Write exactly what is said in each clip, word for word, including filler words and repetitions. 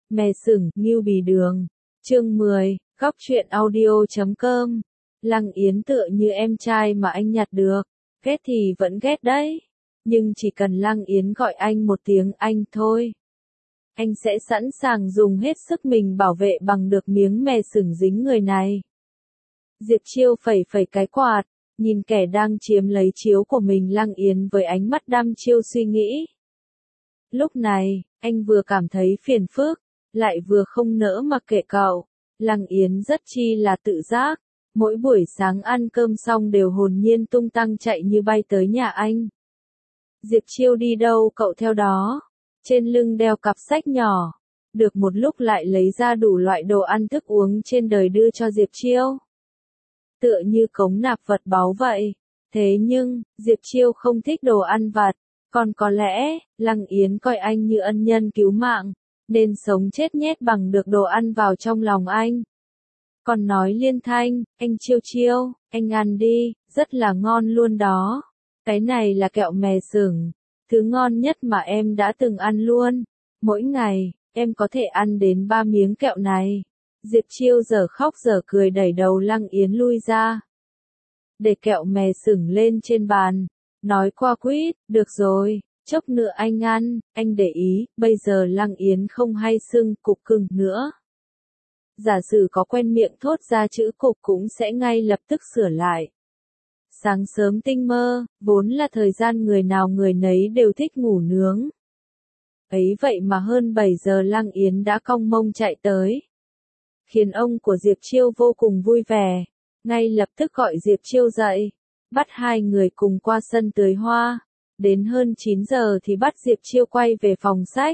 Mè sừng, Ngưu Bì Đường. Chương mười, Góc truyện audio chấm com. Lăng Yến tựa như em trai mà anh nhặt được. Ghét thì vẫn ghét đấy. Nhưng chỉ cần Lăng Yến gọi anh một tiếng anh thôi. Anh sẽ sẵn sàng dùng hết sức mình bảo vệ bằng được miếng mè sừng dính người này. Diệp Chiêu phẩy phẩy cái quạt, nhìn kẻ đang chiếm lấy chiếu của mình Lăng Yến với ánh mắt đăm chiêu suy nghĩ. Lúc này, anh vừa cảm thấy phiền phức, lại vừa không nỡ mặc kệ cậu. Lăng Yến rất chi là tự giác, mỗi buổi sáng ăn cơm xong đều hồn nhiên tung tăng chạy như bay tới nhà anh. Diệp Chiêu đi đâu cậu theo đó, trên lưng đeo cặp sách nhỏ, được một lúc lại lấy ra đủ loại đồ ăn thức uống trên đời đưa cho Diệp Chiêu. Tựa như cống nạp vật báu vậy, thế nhưng, Diệp Chiêu không thích đồ ăn vặt, còn có lẽ, Lăng Yến coi anh như ân nhân cứu mạng, nên sống chết nhét bằng được đồ ăn vào trong lòng anh. Còn nói liên thanh, anh Chiêu Chiêu, anh ăn đi, rất là ngon luôn đó. Cái này là kẹo mè sừng, thứ ngon nhất mà em đã từng ăn luôn. Mỗi ngày, em có thể ăn đến ba miếng kẹo này. Diệp Chiêu giờ khóc giờ cười đẩy đầu Lăng Yến lui ra. Để kẹo mè sừng lên trên bàn, nói qua quýt, được rồi, chốc nữa anh ăn, anh để ý, bây giờ Lăng Yến không hay sưng cục cưng nữa. Giả sử có quen miệng thốt ra chữ cục cũng sẽ ngay lập tức sửa lại. Sáng sớm tinh mơ, vốn là thời gian người nào người nấy đều thích ngủ nướng. Ấy vậy mà hơn bảy giờ Lăng Yến đã cong mông chạy tới. Khiến ông của Diệp Chiêu vô cùng vui vẻ, ngay lập tức gọi Diệp Chiêu dậy, bắt hai người cùng qua sân tưới hoa. Đến hơn chín giờ thì bắt Diệp Chiêu quay về phòng sách.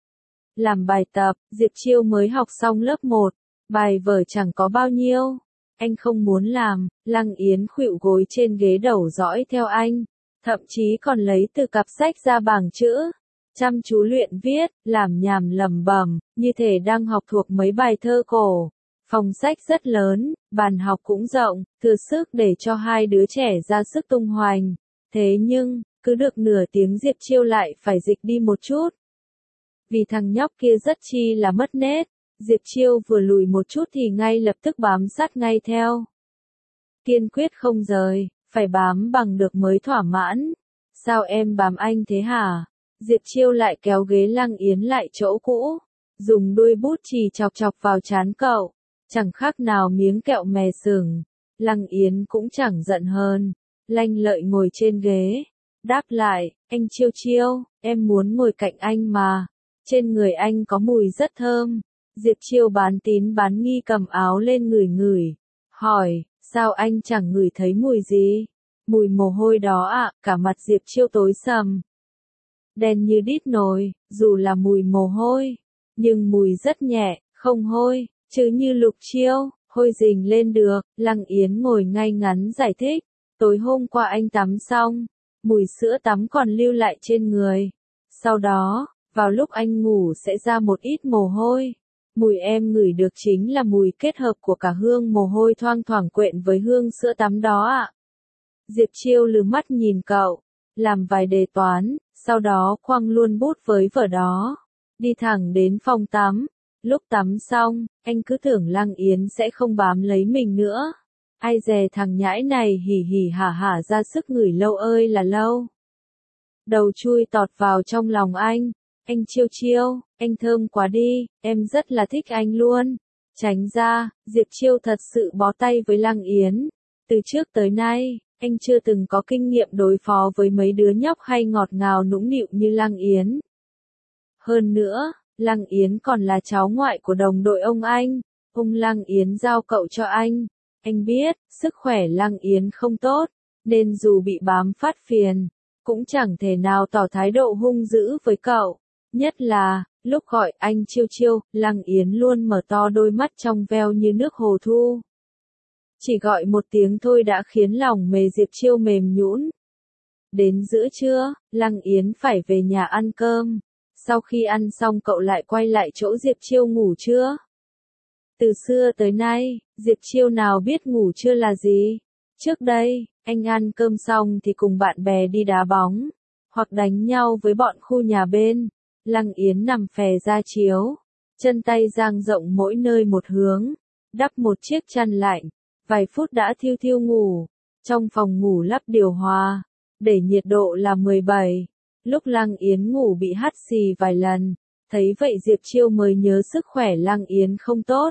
Làm bài tập, Diệp Chiêu mới học xong lớp một, bài vở chẳng có bao nhiêu. Anh không muốn làm, Lăng Yến khuỵu gối trên ghế đầu dõi theo anh, thậm chí còn lấy từ cặp sách ra bảng chữ, chăm chú luyện viết, làm nhảm lẩm bẩm, như thể đang học thuộc mấy bài thơ cổ. Phòng sách rất lớn, bàn học cũng rộng, thừa sức để cho hai đứa trẻ ra sức tung hoành. Thế nhưng, cứ được nửa tiếng Diệp Chiêu lại phải dịch đi một chút. Vì thằng nhóc kia rất chi là mất nết, Diệp Chiêu vừa lùi một chút thì ngay lập tức bám sát ngay theo. Kiên quyết không rời, phải bám bằng được mới thỏa mãn. Sao em bám anh thế hả? Diệp Chiêu lại kéo ghế Lăng Yến lại chỗ cũ, dùng đuôi bút chì chọc chọc vào trán cậu, chẳng khác nào miếng kẹo mè sừng. Lăng Yến cũng chẳng giận hơn, lanh lợi ngồi trên ghế, đáp lại, anh Chiêu Chiêu, em muốn ngồi cạnh anh mà, trên người anh có mùi rất thơm. Diệp Chiêu bán tín bán nghi cầm áo lên ngửi ngửi, hỏi, sao anh chẳng ngửi thấy mùi gì? Mùi mồ hôi đó ạ, à, cả mặt Diệp Chiêu tối sầm. Đen như đít nồi, dù là mùi mồ hôi, nhưng mùi rất nhẹ, không hôi, chứ như Lục Chiêu, hôi rình lên được. Lăng Yến ngồi ngay ngắn giải thích, tối hôm qua anh tắm xong, mùi sữa tắm còn lưu lại trên người. Sau đó, vào lúc anh ngủ sẽ ra một ít mồ hôi. Mùi em ngửi được chính là mùi kết hợp của cả hương mồ hôi thoang thoảng quện với hương sữa tắm đó ạ. À. Diệp Chiêu lừ mắt nhìn cậu, làm vài đề toán, sau đó quăng luôn bút với vở đó, đi thẳng đến phòng tắm. Lúc tắm xong, anh cứ tưởng Lăng Yến sẽ không bám lấy mình nữa. Ai dè thằng nhãi này hỉ hỉ hả hả ra sức ngửi lâu ơi là lâu. Đầu chui tọt vào trong lòng anh. Anh Chiêu Chiêu, anh thơm quá đi, em rất là thích anh luôn. Tránh ra, Diệp Chiêu thật sự bó tay với Lăng Yến. Từ trước tới nay, anh chưa từng có kinh nghiệm đối phó với mấy đứa nhóc hay ngọt ngào nũng nịu như Lăng Yến. Hơn nữa, Lăng Yến còn là cháu ngoại của đồng đội ông anh, ông Lăng Yến giao cậu cho anh. Anh biết, sức khỏe Lăng Yến không tốt, nên dù bị bám phát phiền, cũng chẳng thể nào tỏ thái độ hung dữ với cậu. Nhất là, lúc gọi anh Chiêu Chiêu, Lăng Yến luôn mở to đôi mắt trong veo như nước hồ thu. Chỉ gọi một tiếng thôi đã khiến lòng mề Diệp Chiêu mềm nhũn. Đến giữa trưa, Lăng Yến phải về nhà ăn cơm. Sau khi ăn xong cậu lại quay lại chỗ Diệp Chiêu ngủ trưa. Từ xưa tới nay, Diệp Chiêu nào biết ngủ trưa là gì. Trước đây, anh ăn cơm xong thì cùng bạn bè đi đá bóng, hoặc đánh nhau với bọn khu nhà bên. Lăng Yến nằm phè ra chiếu, chân tay dang rộng mỗi nơi một hướng, đắp một chiếc chăn lạnh, vài phút đã thiêu thiêu ngủ, trong phòng ngủ lắp điều hòa, để nhiệt độ là mười bảy, lúc Lăng Yến ngủ bị hắt xì vài lần, thấy vậy Diệp Chiêu mới nhớ sức khỏe Lăng Yến không tốt.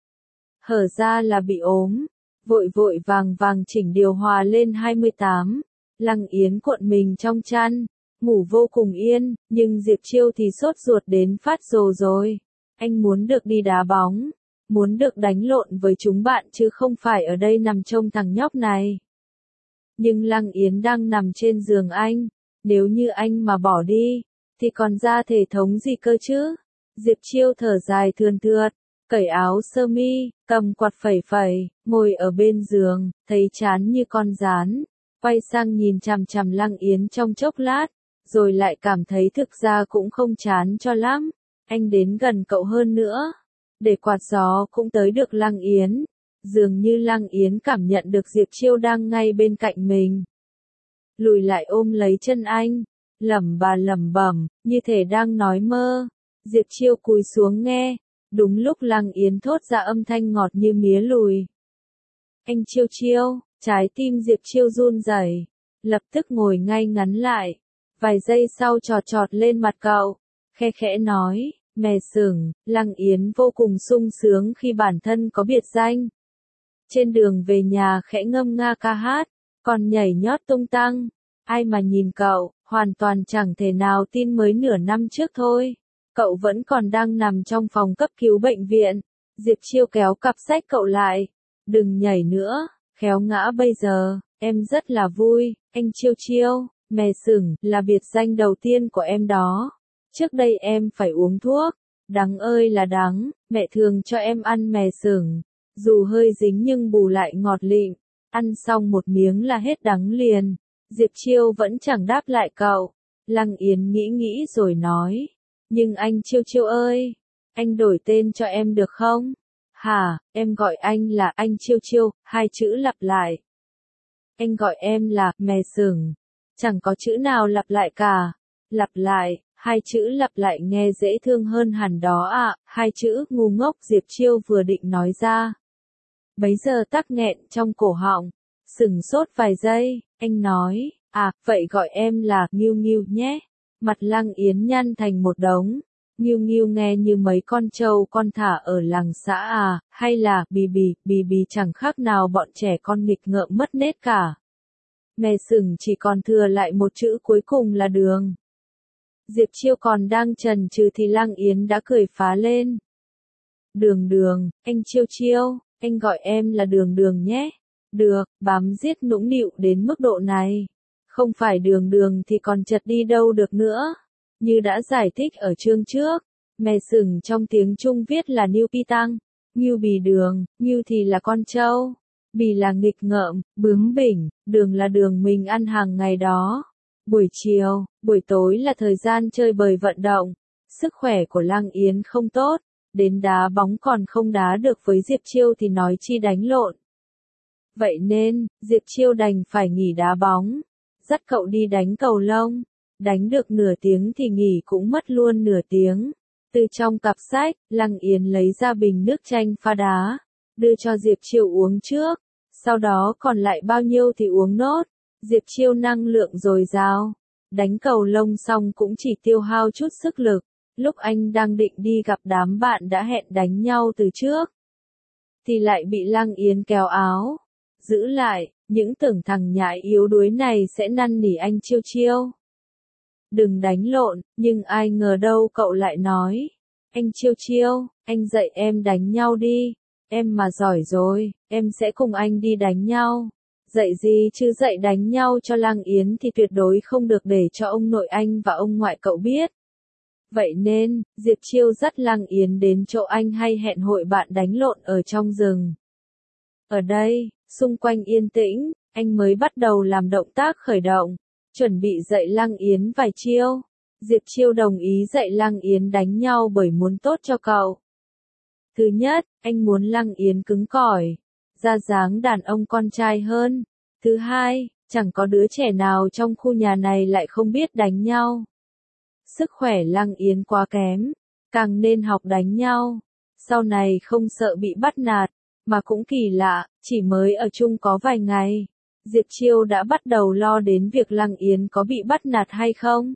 Hở ra là bị ốm, vội vội vàng vàng chỉnh điều hòa lên hai mươi tám, Lăng Yến cuộn mình trong chăn, ngủ vô cùng yên, nhưng Diệp Chiêu thì sốt ruột đến phát rồ rồi. Anh muốn được đi đá bóng, muốn được đánh lộn với chúng bạn chứ không phải ở đây nằm trông thằng nhóc này. Nhưng Lăng Yến đang nằm trên giường anh, nếu như anh mà bỏ đi, thì còn ra thể thống gì cơ chứ? Diệp Chiêu thở dài thườn thượt, cởi áo sơ mi, cầm quạt phẩy phẩy, ngồi ở bên giường, thấy chán như con gián, quay sang nhìn chằm chằm Lăng Yến trong chốc lát, rồi lại cảm thấy thực ra cũng không chán cho lắm. Anh đến gần cậu hơn nữa, để quạt gió cũng tới được Lăng Yến, dường như Lăng Yến cảm nhận được Diệp Chiêu đang ngay bên cạnh mình. Lùi lại ôm lấy chân anh, lẩm bà lẩm bẩm, như thể đang nói mơ. Diệp Chiêu cúi xuống nghe, đúng lúc Lăng Yến thốt ra âm thanh ngọt như mía lùi. Anh Chiêu Chiêu, trái tim Diệp Chiêu run rẩy, lập tức ngồi ngay ngắn lại, vài giây sau chọt chọt lên mặt cậu, khe khẽ nói, mè sừng. Lăng Yến vô cùng sung sướng khi bản thân có biệt danh. Trên đường về nhà khẽ ngâm nga ca hát, còn nhảy nhót tung tăng, ai mà nhìn cậu, hoàn toàn chẳng thể nào tin mới nửa năm trước thôi. Cậu vẫn còn đang nằm trong phòng cấp cứu bệnh viện. Diệp Chiêu kéo cặp sách cậu lại, đừng nhảy nữa, khéo ngã bây giờ, em rất là vui, anh Chiêu Chiêu, mè sừng, là biệt danh đầu tiên của em đó. Trước đây em phải uống thuốc, đắng ơi là đắng, mẹ thường cho em ăn mè sừng, dù hơi dính nhưng bù lại ngọt lịm, ăn xong một miếng là hết đắng liền. Diệp Chiêu vẫn chẳng đáp lại cậu. Lăng Yến nghĩ nghĩ rồi nói, nhưng anh Chiêu Chiêu ơi, anh đổi tên cho em được không? Hả, em gọi anh là anh Chiêu Chiêu, hai chữ lặp lại. Anh gọi em là mè sừng, chẳng có chữ nào lặp lại cả. Lặp lại, hai chữ lặp lại nghe dễ thương hơn hẳn đó ạ, à, hai chữ ngu ngốc Diệp Chiêu vừa định nói ra. Bấy giờ tắc nghẹn trong cổ họng, sửng sốt vài giây, anh nói, à, vậy gọi em là Nghiêu Nghiêu nhé. Mặt Lăng Yến nhăn thành một đống, Nghiêu Nghiêu nghe như mấy con trâu con thả ở làng xã à, hay là bì bì, bì bì chẳng khác nào bọn trẻ con nghịch ngợm mất nết cả. Mè sừng chỉ còn thừa lại một chữ cuối cùng là đường. Diệp Chiêu còn đang chần chừ thì Lăng Yến đã cười phá lên. Đường đường, anh Chiêu Chiêu, anh gọi em là đường đường nhé. Được, bám giết nũng nịu đến mức độ này. Không phải đường đường thì còn chật đi đâu được nữa. Như đã giải thích ở chương trước, mè sừng trong tiếng Trung viết là Niu Pi Tăng, Nghiêu bì đường, Nghiêu thì là con trâu, bì là nghịch ngợm, bướng bỉnh, đường là đường mình ăn hàng ngày đó. Buổi chiều, buổi tối là thời gian chơi bời vận động. Sức khỏe của Lăng Yến không tốt, đến đá bóng còn không đá được với Diệp Chiêu thì nói chi đánh lộn. Vậy nên, Diệp Chiêu đành phải nghỉ đá bóng, dắt cậu đi đánh cầu lông. Đánh được nửa tiếng thì nghỉ cũng mất luôn nửa tiếng. Từ trong cặp sách, Lăng Yến lấy ra bình nước chanh pha đá, đưa cho Diệp Chiêu uống trước, sau đó còn lại bao nhiêu thì uống nốt. Diệp Chiêu năng lượng dồi dào, đánh cầu lông xong cũng chỉ tiêu hao chút sức lực. Lúc anh đang định đi gặp đám bạn đã hẹn đánh nhau từ trước, thì lại bị Lăng Yến kéo áo, giữ lại, những tưởng thằng nhãi yếu đuối này sẽ năn nỉ anh Chiêu Chiêu. Đừng đánh lộn, nhưng ai ngờ đâu cậu lại nói, anh Chiêu Chiêu, anh dạy em đánh nhau đi, em mà giỏi rồi, em sẽ cùng anh đi đánh nhau. Dạy gì chứ dạy đánh nhau cho Lăng Yến thì tuyệt đối không được để cho ông nội anh và ông ngoại cậu biết. Vậy nên, Diệp Chiêu dắt Lăng Yến đến chỗ anh hay hẹn hội bạn đánh lộn ở trong rừng. Ở đây, xung quanh yên tĩnh, anh mới bắt đầu làm động tác khởi động, chuẩn bị dạy Lăng Yến vài chiêu. Diệp Chiêu đồng ý dạy Lăng Yến đánh nhau bởi muốn tốt cho cậu. Thứ nhất, anh muốn Lăng Yến cứng cỏi, ra dáng đàn ông con trai hơn. Thứ hai, chẳng có đứa trẻ nào trong khu nhà này lại không biết đánh nhau. Sức khỏe Lăng Yến quá kém, càng nên học đánh nhau. Sau này không sợ bị bắt nạt, mà cũng kỳ lạ, chỉ mới ở chung có vài ngày, Diệp Chiêu đã bắt đầu lo đến việc Lăng Yến có bị bắt nạt hay không.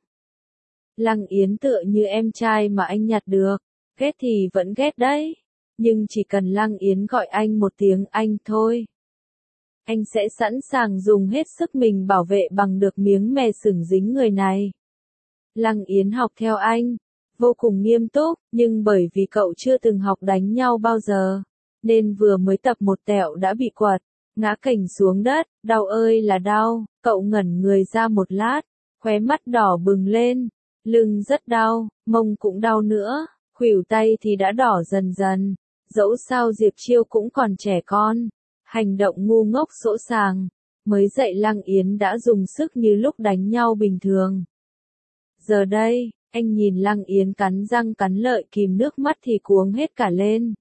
Lăng Yến tựa như em trai mà anh nhặt được, ghét thì vẫn ghét đấy, nhưng chỉ cần Lăng Yến gọi anh một tiếng anh thôi, anh sẽ sẵn sàng dùng hết sức mình bảo vệ bằng được miếng mè sừng dính người này. Lăng Yến học theo anh, vô cùng nghiêm túc, nhưng bởi vì cậu chưa từng học đánh nhau bao giờ, nên vừa mới tập một tẹo đã bị quật, ngã cành xuống đất, đau ơi là đau, cậu ngẩn người ra một lát, khóe mắt đỏ bừng lên, lưng rất đau, mông cũng đau nữa, khuỷu tay thì đã đỏ dần dần, dẫu sao Diệp Chiêu cũng còn trẻ con, hành động ngu ngốc sỗ sàng, mới dạy Lăng Yến đã dùng sức như lúc đánh nhau bình thường. Giờ đây, anh nhìn Lăng Yến cắn răng cắn lợi kìm nước mắt thì cuống hết cả lên.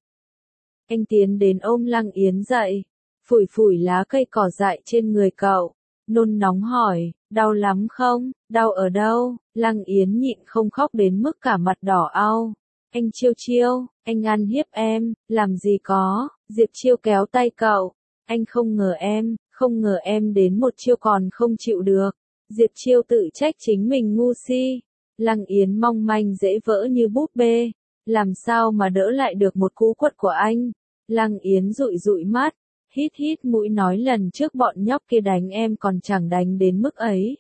Anh tiến đến ôm Lăng Yến dậy, phủi phủi lá cây cỏ dại trên người cậu, nôn nóng hỏi, đau lắm không, đau ở đâu? Lăng Yến nhịn không khóc đến mức cả mặt đỏ au. Anh Chiêu Chiêu, anh ăn hiếp em, làm gì có, Diệp Chiêu kéo tay cậu, anh không ngờ em, không ngờ em đến một chiêu còn không chịu được. Diệp Chiêu tự trách chính mình ngu si. Lăng Yến mong manh dễ vỡ như búp bê, làm sao mà đỡ lại được một cú quật của anh. Lăng Yến dụi dụi mắt, hít hít mũi nói lần trước bọn nhóc kia đánh em còn chẳng đánh đến mức ấy.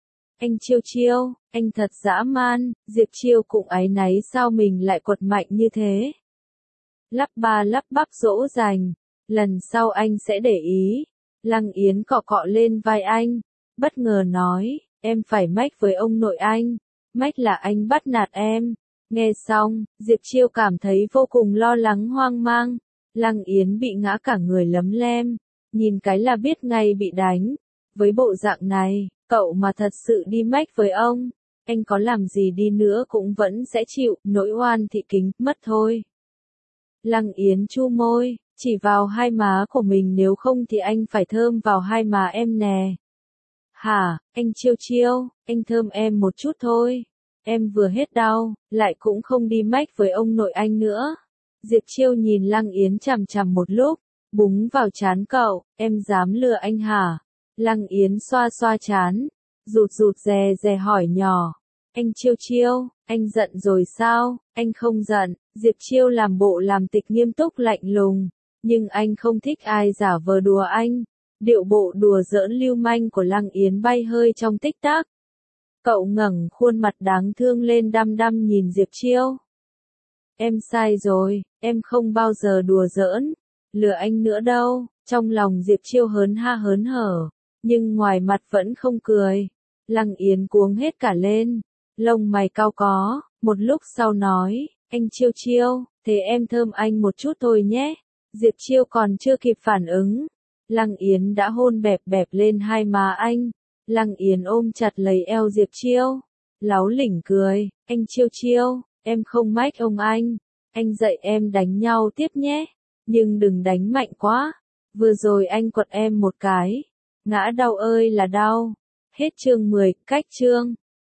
Anh Chiêu Chiêu, anh thật dã man, Diệp Chiêu cũng áy náy sao mình lại quật mạnh như thế. Lắp ba lắp bắp dỗ dành, lần sau anh sẽ để ý. Lăng Yến cọ cọ lên vai anh, bất ngờ nói, em phải mách với ông nội anh, mách là anh bắt nạt em. Nghe xong, Diệp Chiêu cảm thấy vô cùng lo lắng hoang mang. Lăng Yến bị ngã cả người lấm lem, nhìn cái là biết ngay bị đánh. Với bộ dạng này, cậu mà thật sự đi mách với ông, anh có làm gì đi nữa cũng vẫn sẽ chịu nỗi oan thị kính mất thôi. Lăng Yến chu môi, chỉ vào hai má của mình, nếu không thì anh phải thơm vào hai má em nè. Hả, anh Chiêu Chiêu, anh thơm em một chút thôi. Em vừa hết đau, lại cũng không đi mách với ông nội anh nữa. Diệp Chiêu nhìn Lăng Yến chằm chằm một lúc, búng vào trán cậu, em dám lừa anh hả? Lăng Yến xoa xoa trán, rụt rụt rè rè hỏi nhỏ. Anh Chiêu Chiêu, anh giận rồi sao? Anh không giận. Diệp Chiêu làm bộ làm tịch nghiêm túc lạnh lùng, nhưng anh không thích ai giả vờ đùa anh. Điệu bộ đùa giỡn lưu manh của Lăng Yến bay hơi trong tích tắc. Cậu ngẩng khuôn mặt đáng thương lên đăm đăm nhìn Diệp Chiêu. Em sai rồi, em không bao giờ đùa giỡn, lừa anh nữa đâu. Trong lòng Diệp Chiêu hớn ha hớn hở, nhưng ngoài mặt vẫn không cười. Lăng Yến cuống hết cả lên, lông mày cau có, một lúc sau nói, anh Chiêu Chiêu, thế em thơm anh một chút thôi nhé. Diệp Chiêu còn chưa kịp phản ứng, Lăng Yến đã hôn bẹp bẹp lên hai má anh. Lăng Yến ôm chặt lấy eo Diệp Chiêu, láu lỉnh cười, anh Chiêu Chiêu, em không mách ông anh, anh dạy em đánh nhau tiếp nhé, nhưng đừng đánh mạnh quá, vừa rồi anh quật em một cái, ngã đau ơi là đau. Hết chương mười, cách chương.